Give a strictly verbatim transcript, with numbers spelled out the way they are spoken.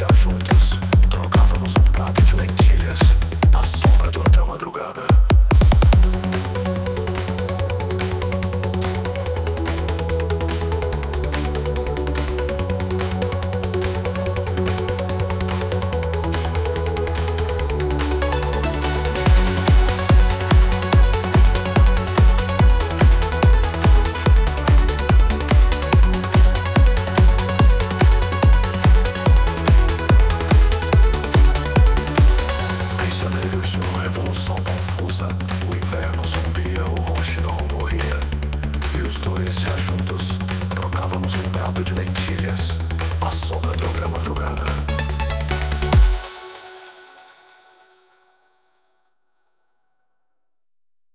já juntos, trocávamos um prato de lentilhas à sombra do hotel madrugada. Prisioneiros de uma revolução confusa, o inverno zumbia, o Ronchidon morria. E os dois já juntos, trocávamos um prato de lentilhas à sombra da outra madrugada.